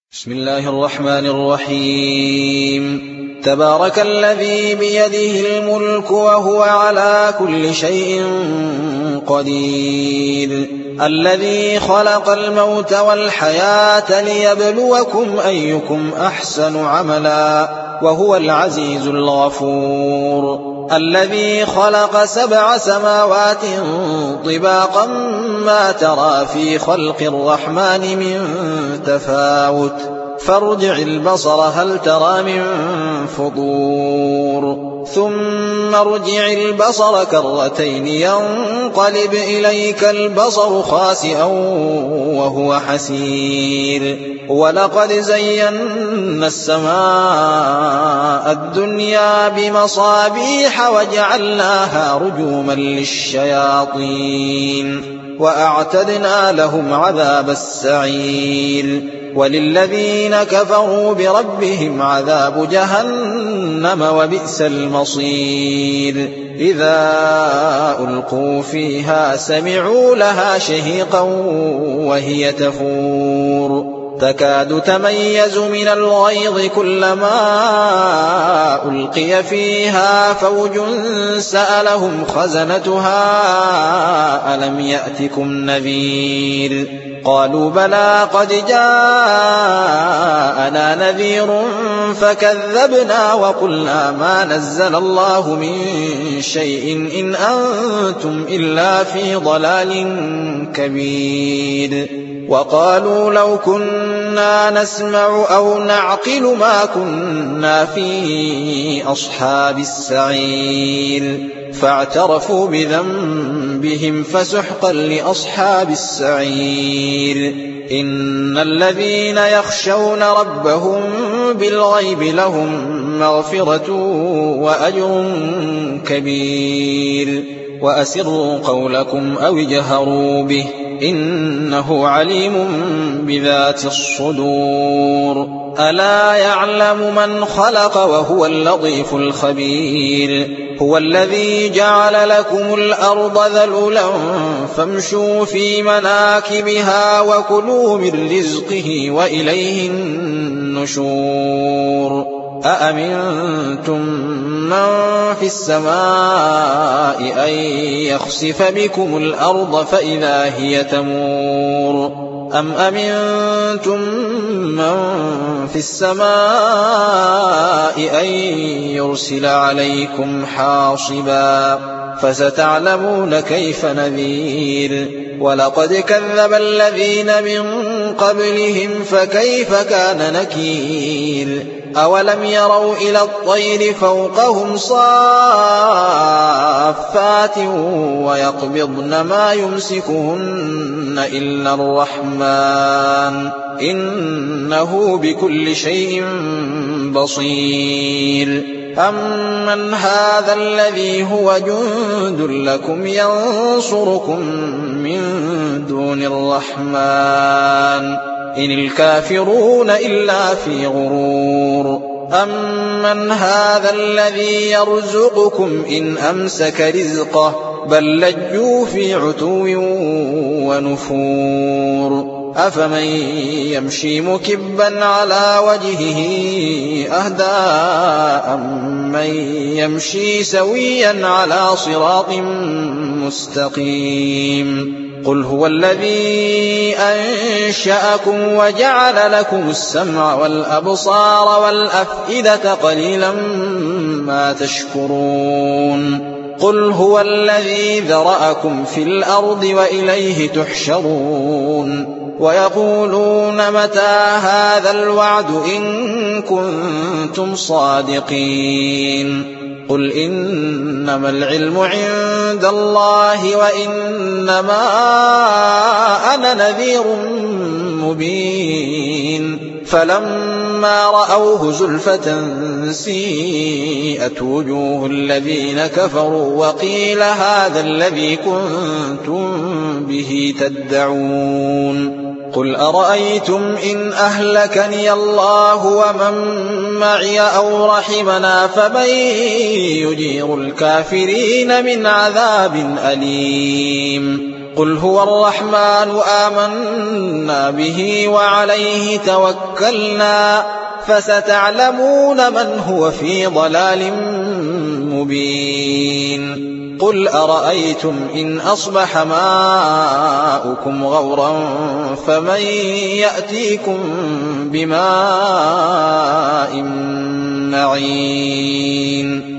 بسم الله الرحمن الرحيم. تبارك الذي بيده الملك وهو على كل شيء قدير، الذي خلق الموت والحياة ليبلوكم أيكم أحسن عملا وهو العزيز الغفور، الذي خلق 7 سماوات طباقا ما ترى في خلق الرحمن من تفاوت فارجع البصر هل ترى من فطور ثم ارجع البصر كرتين ينقلب إليك البصر خاسئا وهو حسير، ولقد زينا السماء الدنيا بمصابيح وجعلناها رجوما للشياطين وأعتدنا لهم عذاب السعير، وللذين كفروا بربهم عذاب جهنم وبئس المصير. إذا ألقوا فيها سمعوا لها شهيقا وهي تفور تكاد تميز من الغيظ كلما ألقي فيها فوج سألهم خزنتها ألم يأتكم نذير؟ قالوا بلى قد جاءنا نذير فكذبنا وقلنا ما نزل الله من شيء إن أنتم إلا في ضلال كبير. وقالوا لو كنا نسمع أو نعقل ما كنا في أصحاب السعير، فاعترفوا بذنبهم فسحقا لأصحاب السعير. إن الذين يخشون ربهم بالغيب لهم مغفرة وأجر كبير. وأسروا قولكم أو اجهروا به إنه عليم بذات الصدور. ألا يعلم من خلق وهو اللطيف الخبير. هو الذي جعل لكم الأرض ذلولا فامشوا في مناكبها وكلوا من رزقه وإليه النشور. أأمنتم من في السماء أن يخسف بكم الأرض فإذا هي تمور أم أمنتم من في السماء أن يرسل عليكم حاصبا فستعلمون كيف نذير. ولقد كذب الذين من قبلهم فكيف كان نكير. أولم يروا إلى الطير فوقهم صافات ويقبضن ما يمسكهن إلا الرحمن إنه بكل شيء بصير. أمن هذا الذي هو جند لكم ينصركم من دون الرحمن إن الكافرون إلا في غرور. أمن هذا الذي يرزقكم إن أمسك رزقه بل لجوا في عتو ونفور. أفمن يمشي مكبا على وجهه أهدى أمن يمشي سويا على صراط مستقيم. قل هو الذي أنشأكم وجعل لكم السمع والأبصار والأفئدة قليلا ما تشكرون. قل هو الذي ذرأكم في الأرض وإليه تحشرون. ويقولون متى هذا الوعد إن كنتم صادقين. قل إنما العلم عند الله وإنما أنا نذير مبين. فلما رأوه زلفة سيئت وجوه الذين كفروا وقيل هذا الذي كنتم به تدعون. قل أرأيتم إن أهلكني الله ومن معي أو رحمنا فمن يجير الكافرين من عذاب أليم. قل هو الرحمن آمنا به وعليه توكلنا فستعلمون من هو في ضلال مبين قل أرأيتم إن أصبح ماؤكم غورا فمن يأتيكم بماء معين